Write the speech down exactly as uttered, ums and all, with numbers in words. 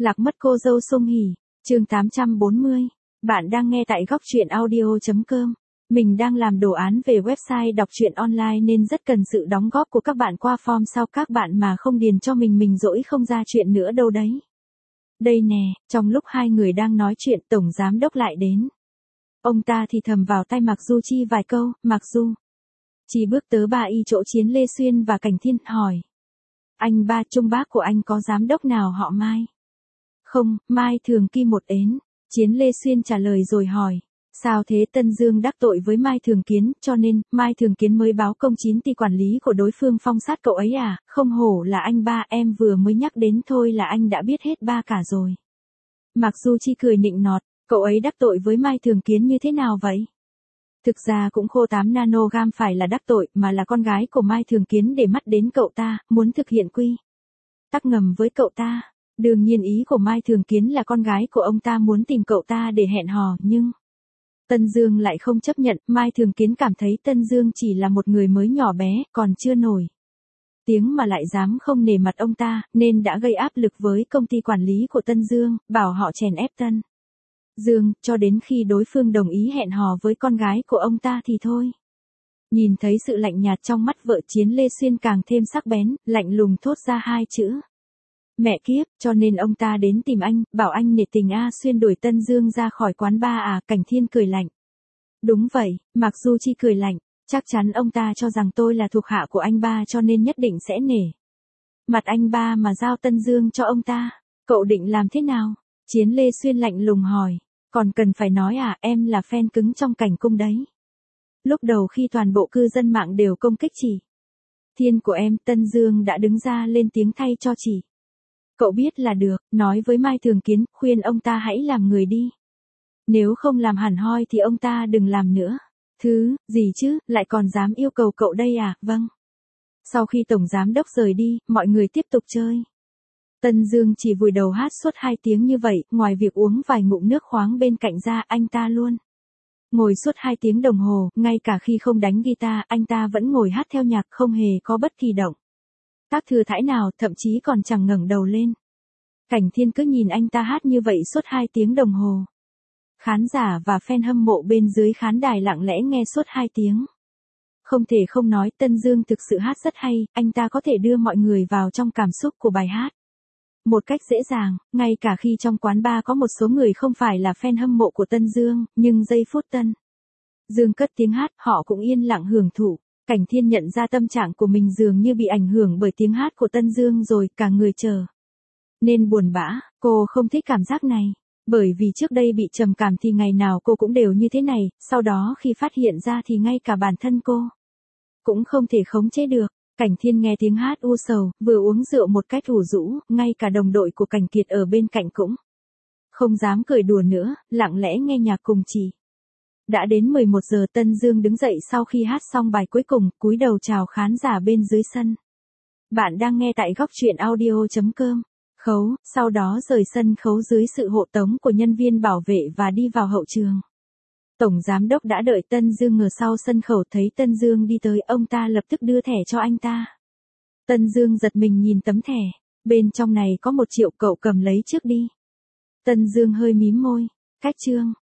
Lạc mất cô dâu Sung Hỉ, chương tám trăm bốn mươi. Bạn đang nghe tại góc truyện audio chấm com. Mình đang làm đồ án về website đọc truyện online nên rất cần sự đóng góp của các bạn qua form sau các bạn mà không điền cho mình mình dỗi không ra chuyện nữa đâu đấy. Đây nè, trong lúc hai người đang nói chuyện tổng giám đốc lại đến. Ông ta thì thầm vào tai Mạc Du Chi vài câu, Mạc Du Chi bước tới ba y chỗ Chiến Lê Xuyên và Cảnh Thiên, hỏi. Anh ba, trung bác của anh có giám đốc nào họ Mai? Không, Mai Thường Kỳ một ến. Chiến Lê Xuyên trả lời rồi hỏi. Sao thế? Tân Dương đắc tội với Mai Thường Kiến, cho nên, Mai Thường Kiến mới báo công chín ty quản lý của đối phương phong sát cậu ấy à? Không hổ là anh ba, em vừa mới nhắc đến thôi là anh đã biết hết ba cả rồi. Mạc Du Chi cười nịnh nọt, cậu ấy đắc tội với Mai Thường Kiến như thế nào vậy? Thực ra cũng khô tám nanogam phải là đắc tội, mà là con gái của Mai Thường Kiến để mắt đến cậu ta, muốn thực hiện quy tắc ngầm với cậu ta. Đương nhiên ý của Mai Thường Kiến là con gái của ông ta muốn tìm cậu ta để hẹn hò, nhưng Tân Dương lại không chấp nhận. Mai Thường Kiến cảm thấy Tân Dương chỉ là một người mới nhỏ bé, còn chưa nổi tiếng mà lại dám không nể mặt ông ta, nên đã gây áp lực với công ty quản lý của Tân Dương, bảo họ chèn ép Tân Dương, cho đến khi đối phương đồng ý hẹn hò với con gái của ông ta thì thôi. Nhìn thấy sự lạnh nhạt trong mắt vợ, Chiến Lê Xuyên càng thêm sắc bén, lạnh lùng thốt ra hai chữ. Mẹ kiếp, cho nên ông ta đến tìm anh, bảo anh nể tình A Xuyên đuổi Tân Dương ra khỏi quán bar à? Cảnh Thiên cười lạnh. Đúng vậy, Mạc Du Chi cười lạnh, chắc chắn ông ta cho rằng tôi là thuộc hạ của anh ba cho nên nhất định sẽ nể mặt anh ba mà giao Tân Dương cho ông ta. Cậu định làm thế nào? Chiến Lê Xuyên lạnh lùng hỏi. Còn cần phải nói à, em là fan cứng trong Cảnh Cung đấy. Lúc đầu khi toàn bộ cư dân mạng đều công kích chị Thiên của em, Tân Dương đã đứng ra lên tiếng thay cho chị. Cậu biết là được, nói với Mai Thường Kiến, khuyên ông ta hãy làm người đi. Nếu không làm hẳn hoi thì ông ta đừng làm nữa. Thứ, gì chứ, lại còn dám yêu cầu cậu đây à? Vâng. Sau khi tổng giám đốc rời đi, mọi người tiếp tục chơi. Tân Dương chỉ vùi đầu hát suốt hai tiếng như vậy, ngoài việc uống vài ngụm nước khoáng bên cạnh ra, anh ta luôn ngồi suốt hai tiếng đồng hồ, ngay cả khi không đánh guitar, anh ta vẫn ngồi hát theo nhạc, không hề có bất kỳ động tác thừa thãi nào, thậm chí còn chẳng ngẩng đầu lên. Cảnh Thiên cứ nhìn anh ta hát như vậy suốt hai tiếng đồng hồ. Khán giả và fan hâm mộ bên dưới khán đài lặng lẽ nghe suốt hai tiếng. Không thể không nói, Tân Dương thực sự hát rất hay, anh ta có thể đưa mọi người vào trong cảm xúc của bài hát một cách dễ dàng, ngay cả khi trong quán bar có một số người không phải là fan hâm mộ của Tân Dương, nhưng giây phút Tân Dương cất tiếng hát, họ cũng yên lặng hưởng thụ. Cảnh Thiên nhận ra tâm trạng của mình dường như bị ảnh hưởng bởi tiếng hát của Tân Dương rồi, cả người trở nên buồn bã. Cô không thích cảm giác này, bởi vì trước đây bị trầm cảm thì ngày nào cô cũng đều như thế này, sau đó khi phát hiện ra thì ngay cả bản thân cô cũng không thể khống chế được. Cảnh Thiên nghe tiếng hát u sầu, vừa uống rượu một cách ủ rũ, ngay cả đồng đội của Cảnh Kiệt ở bên cạnh cũng không dám cười đùa nữa, lặng lẽ nghe nhạc cùng chị. Đã đến mười một giờ, Tân Dương đứng dậy sau khi hát xong bài cuối cùng, cúi đầu chào khán giả bên dưới sân. Bạn đang nghe tại góc truyện audio chấm com. Khấu, sau đó rời sân khấu dưới sự hộ tống của nhân viên bảo vệ và đi vào hậu trường. Tổng giám đốc đã đợi Tân Dương ở sau sân khấu, thấy Tân Dương đi tới, ông ta lập tức đưa thẻ cho anh ta. Tân Dương giật mình nhìn tấm thẻ, bên trong này có một triệu, cậu cầm lấy trước đi. Tân Dương hơi mím môi, cách chương.